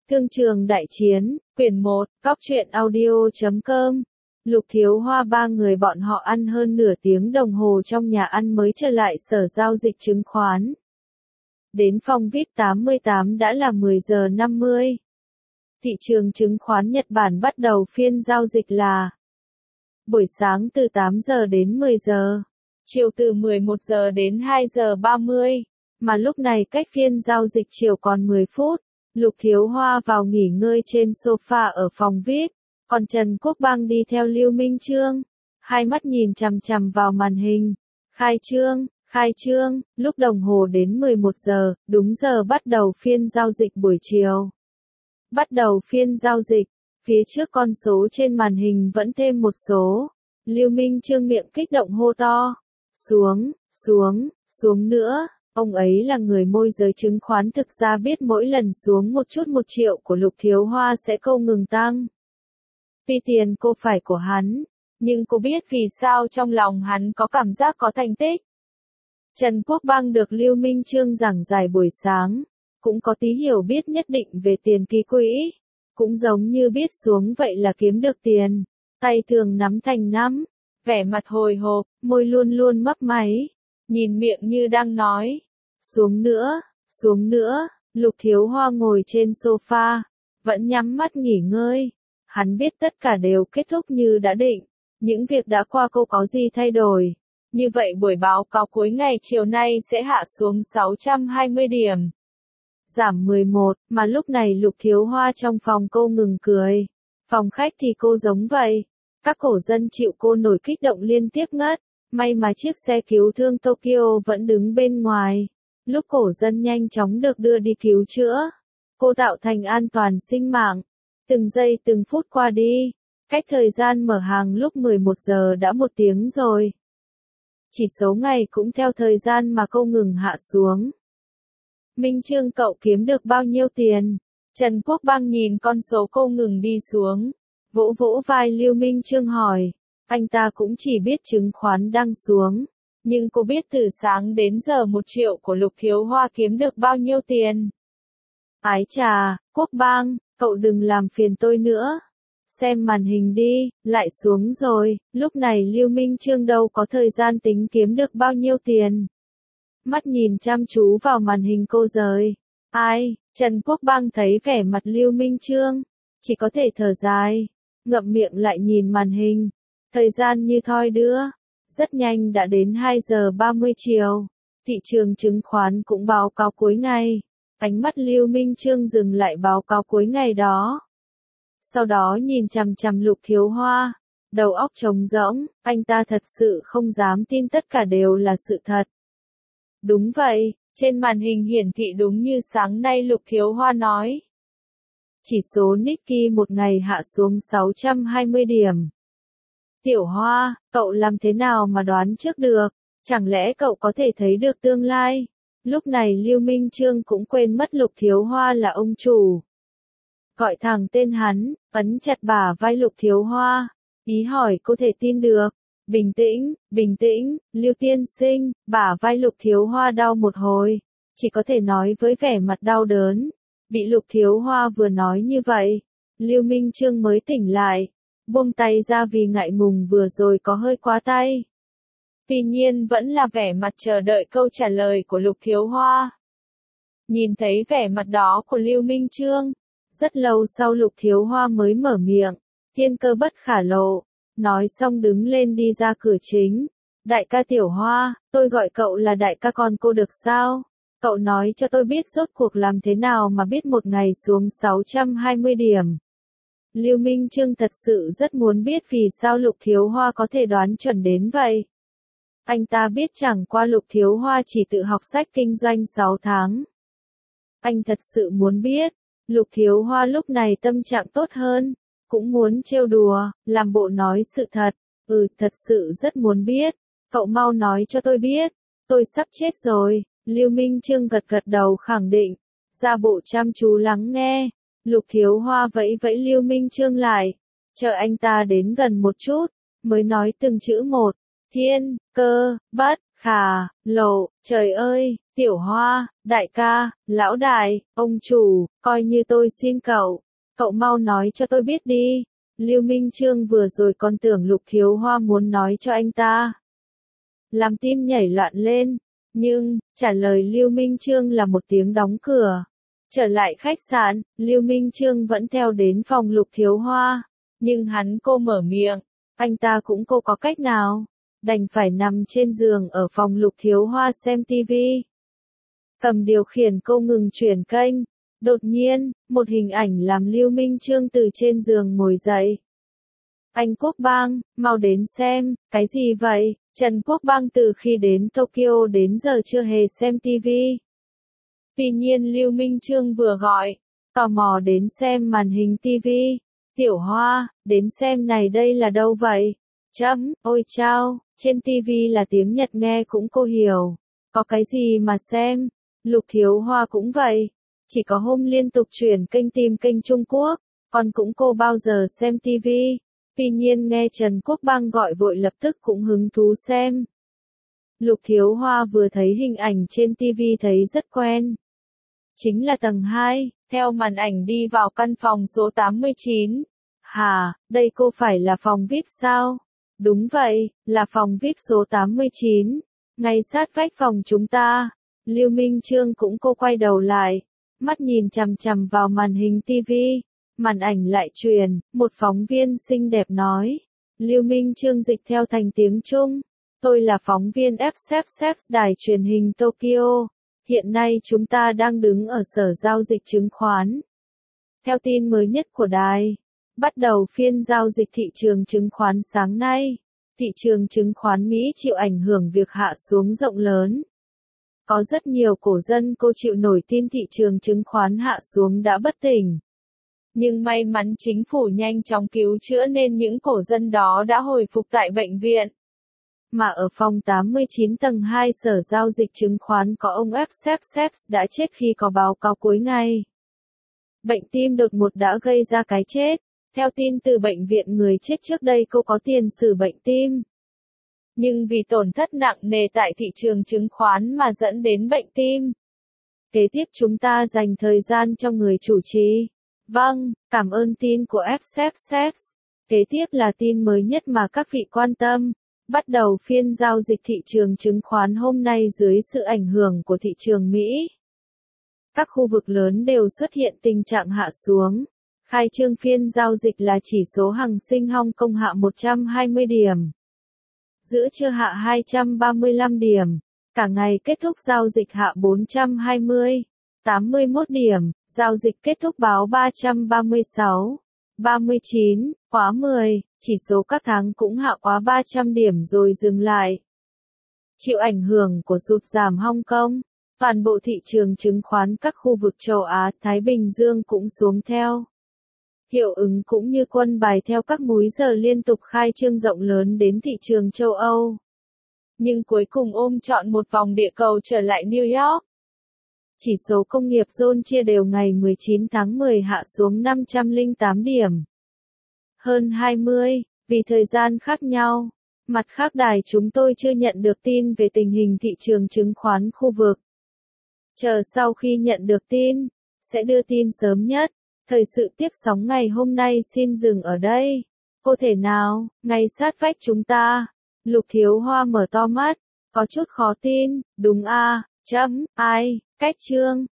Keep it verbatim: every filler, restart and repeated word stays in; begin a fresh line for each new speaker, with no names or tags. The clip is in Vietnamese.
Thương trường đại chiến, quyển một, cóc truyện audio chấm com. Lục Thiếu Hoa ba người bọn họ ăn hơn nửa tiếng đồng hồ trong nhà ăn mới trở lại sở giao dịch chứng khoán. Đến phòng vi ai pi tám mươi tám đã là mười giờ năm mươi. Thị trường chứng khoán Nhật Bản bắt đầu phiên giao dịch là buổi sáng từ tám giờ đến mười giờ, chiều từ mười một giờ đến hai giờ ba mươi, mà lúc này cách phiên giao dịch chiều còn mười phút. Lục Thiếu Hoa vào nghỉ ngơi trên sofa ở phòng vi ai pi, còn Trần Quốc Bang đi theo Lưu Minh Chương, hai mắt nhìn chằm chằm vào màn hình. Khai trương, khai trương, lúc đồng hồ đến mười một giờ, đúng giờ bắt đầu phiên giao dịch buổi chiều. Bắt đầu phiên giao dịch, phía trước con số trên màn hình vẫn thêm một số. Lưu Minh Chương miệng kích động hô to, xuống, xuống, xuống nữa. Ông ấy là người môi giới chứng khoán, thực ra biết mỗi lần xuống một chút một triệu của Lục Thiếu Hoa sẽ không ngừng tăng. Vì tiền cô phải của hắn, nhưng cô biết vì sao trong lòng hắn có cảm giác có thành tích. Trần Quốc Bang được Lưu Minh Chương giảng giải buổi sáng, cũng có tí hiểu biết nhất định về tiền ký quỹ, cũng giống như biết xuống vậy là kiếm được tiền, tay thường nắm thành nắm, vẻ mặt hồi hộp, môi luôn luôn mấp máy, nhìn miệng như đang nói. Xuống nữa, xuống nữa, Lục Thiếu Hoa ngồi trên sofa, vẫn nhắm mắt nghỉ ngơi. Hắn biết tất cả đều kết thúc như đã định, những việc đã qua cô có gì thay đổi. Như vậy buổi báo cáo cuối ngày chiều nay sẽ hạ xuống sáu trăm hai mươi điểm. Giảm mười một, mà lúc này Lục Thiếu Hoa trong phòng cô ngừng cười. Phòng khách thì cô giống vậy. Các cổ dân chịu cô nổi kích động liên tiếp ngất. May mà chiếc xe cứu thương Tokyo vẫn đứng bên ngoài. Lúc cổ dân nhanh chóng được đưa đi cứu chữa, cô tạo thành an toàn sinh mạng. Từng giây từng phút qua đi, cách thời gian mở hàng lúc mười một giờ đã một tiếng rồi. Chỉ số ngày cũng theo thời gian mà cô ngừng hạ xuống. Minh Chương, cậu kiếm được bao nhiêu tiền? Trần Quốc Bang nhìn con số cô ngừng đi xuống, vỗ vỗ vai Lưu Minh Chương hỏi. Anh ta cũng chỉ biết chứng khoán đang xuống. Nhưng cô biết từ sáng đến giờ một triệu của Lục Thiếu Hoa kiếm được bao nhiêu tiền? Ái chà, Quốc Bang, cậu đừng làm phiền tôi nữa. Xem màn hình đi, lại xuống rồi. Lúc này Lưu Minh Chương đâu có thời gian tính kiếm được bao nhiêu tiền. Mắt nhìn chăm chú vào màn hình cô rời. Ai? Trần Quốc Bang thấy vẻ mặt Lưu Minh Chương, chỉ có thể thở dài, ngậm miệng lại nhìn màn hình. Thời gian như thoi đưa. Rất nhanh đã đến hai giờ ba mươi chiều, thị trường chứng khoán cũng báo cáo cuối ngày. Ánh mắt Lưu Minh Chương dừng lại báo cáo cuối ngày đó. Sau đó nhìn chằm chằm Lục Thiếu Hoa, đầu óc trống rỗng, anh ta thật sự không dám tin tất cả đều là sự thật. Đúng vậy, trên màn hình hiển thị đúng như sáng nay Lục Thiếu Hoa nói. Chỉ số Nikkei một ngày hạ xuống sáu trăm hai mươi điểm. Tiểu Hoa, cậu làm thế nào mà đoán trước được? Chẳng lẽ cậu có thể thấy được tương lai? Lúc này Lưu Minh Chương cũng quên mất Lục Thiếu Hoa là ông chủ. Gọi thẳng tên hắn, ấn chặt bả vai Lục Thiếu Hoa, ý hỏi cô thể tin được. Bình tĩnh, bình tĩnh, Lưu tiên sinh, bả vai Lục Thiếu Hoa đau một hồi, chỉ có thể nói với vẻ mặt đau đớn. Bị Lục Thiếu Hoa vừa nói như vậy, Lưu Minh Chương mới tỉnh lại. Buông tay ra vì ngại ngùng vừa rồi có hơi quá tay. Tuy nhiên vẫn là vẻ mặt chờ đợi câu trả lời của Lục Thiếu Hoa. Nhìn thấy vẻ mặt đó của Lưu Minh Chương, rất lâu sau Lục Thiếu Hoa mới mở miệng, thiên cơ bất khả lộ, nói xong đứng lên đi ra cửa chính. Đại ca Tiểu Hoa, tôi gọi cậu là đại ca con cô được sao? Cậu nói cho tôi biết rốt cuộc làm thế nào mà biết một ngày xuống sáu trăm hai mươi điểm. Lưu Minh Chương thật sự rất muốn biết vì sao Lục Thiếu Hoa có thể đoán chuẩn đến vậy. Anh ta biết chẳng qua Lục Thiếu Hoa chỉ tự học sách kinh doanh sáu tháng. Anh thật sự muốn biết, Lục Thiếu Hoa lúc này tâm trạng tốt hơn, cũng muốn trêu đùa, làm bộ nói sự thật. Ừ, thật sự rất muốn biết, cậu mau nói cho tôi biết, tôi sắp chết rồi. Lưu Minh Chương gật gật đầu khẳng định, ra bộ chăm chú lắng nghe. Lục Thiếu Hoa vẫy vẫy Lưu Minh Chương lại, chờ anh ta đến gần một chút, mới nói từng chữ một. Thiên, cơ, bất, Khà, lộ, trời ơi, Tiểu Hoa, đại ca, lão đại, ông chủ, coi như tôi xin cậu. Cậu mau nói cho tôi biết đi. Lưu Minh Chương vừa rồi còn tưởng Lục Thiếu Hoa muốn nói cho anh ta. Làm tim nhảy loạn lên. Nhưng, trả lời Lưu Minh Chương là một tiếng đóng cửa. Trở lại khách sạn, Lưu Minh Chương vẫn theo đến phòng Lục Thiếu Hoa. Nhưng hắn cô mở miệng, anh ta cũng cô có cách nào. Đành phải nằm trên giường ở phòng Lục Thiếu Hoa xem tivi. Cầm điều khiển cô ngừng chuyển kênh. Đột nhiên, một hình ảnh làm Lưu Minh Chương từ trên giường ngồi dậy. Anh Quốc Bang, mau đến xem, cái gì vậy? Trần Quốc Bang từ khi đến Tokyo đến giờ chưa hề xem tivi. Tuy nhiên Lưu Minh Chương vừa gọi, tò mò đến xem màn hình tivi. Tiểu Hoa, đến xem này đây là đâu vậy? Chấm, ôi chao, trên tivi là tiếng Nhật nghe cũng cô hiểu. Có cái gì mà xem? Lục Thiếu Hoa cũng vậy. Chỉ có hôm liên tục chuyển kênh tìm kênh Trung Quốc, còn cũng cô bao giờ xem tivi. Tuy nhiên nghe Trần Quốc Bang gọi vội lập tức cũng hứng thú xem. Lục Thiếu Hoa vừa thấy hình ảnh trên tivi thấy rất quen. Chính là tầng hai, theo màn ảnh đi vào căn phòng số tám mươi chín. Hà, đây cô phải là phòng vi ai pi sao? Đúng vậy, là phòng vi ai pi số tám mươi chín. Ngay sát vách phòng chúng ta. Lưu Minh Chương cũng cô quay đầu lại. Mắt nhìn chằm chằm vào màn hình tivi. Màn ảnh lại truyền, một phóng viên xinh đẹp nói. Lưu Minh Chương dịch theo thành tiếng Trung. Tôi là phóng viên ép ép ép đài truyền hình Tokyo. Hiện nay chúng ta đang đứng ở sở giao dịch chứng khoán. Theo tin mới nhất của đài, bắt đầu phiên giao dịch thị trường chứng khoán sáng nay, thị trường chứng khoán Mỹ chịu ảnh hưởng việc hạ xuống rộng lớn. Có rất nhiều cổ dân cô chịu nổi tin thị trường chứng khoán hạ xuống đã bất tỉnh. Nhưng may mắn chính phủ nhanh chóng cứu chữa nên những cổ dân đó đã hồi phục tại bệnh viện. Mà ở phòng tám mươi chín tầng hai sở giao dịch chứng khoán có ông ép ép ép đã chết khi có báo cáo cuối ngày. Bệnh tim đột ngột đã gây ra cái chết. Theo tin từ bệnh viện người chết trước đây cô có tiền sử bệnh tim. Nhưng vì tổn thất nặng nề tại thị trường chứng khoán mà dẫn đến bệnh tim. Kế tiếp chúng ta dành thời gian cho người chủ trì. Vâng, cảm ơn tin của ép ép ép. Kế tiếp là tin mới nhất mà các vị quan tâm. Bắt đầu phiên giao dịch thị trường chứng khoán hôm nay dưới sự ảnh hưởng của thị trường Mỹ. Các khu vực lớn đều xuất hiện tình trạng hạ xuống. Khai trương phiên giao dịch là chỉ số Hang Seng Hong Kong hạ một trăm hai mươi điểm. Giữa trưa hạ hai trăm ba mươi lăm điểm. Cả ngày kết thúc giao dịch hạ bốn trăm hai mươi, tám mươi mốt điểm. Giao dịch kết thúc báo ba trăm ba mươi sáu, ba mươi chín, khóa mười. Chỉ số các tháng cũng hạ quá ba trăm điểm rồi dừng lại. Chịu ảnh hưởng của sụt giảm Hong Kong, toàn bộ thị trường chứng khoán các khu vực châu Á, Thái Bình Dương cũng xuống theo. Hiệu ứng cũng như quân bài theo các múi giờ liên tục khai trương rộng lớn đến thị trường châu Âu. Nhưng cuối cùng ôm trọn một vòng địa cầu trở lại New York. Chỉ số công nghiệp Jones chia đều ngày mười chín tháng mười hạ xuống năm trăm lẻ tám điểm. Hơn hai mươi, vì thời gian khác nhau. Mặt khác đài chúng tôi chưa nhận được tin về tình hình thị trường chứng khoán khu vực. Chờ sau khi nhận được tin, sẽ đưa tin sớm nhất. Thời sự tiếp sóng ngày hôm nay xin dừng ở đây. Cô thể nào, ngay sát vách chúng ta. Lục Thiếu Hoa mở to mắt, có chút khó tin, đúng a, chấm, ai, cách chương.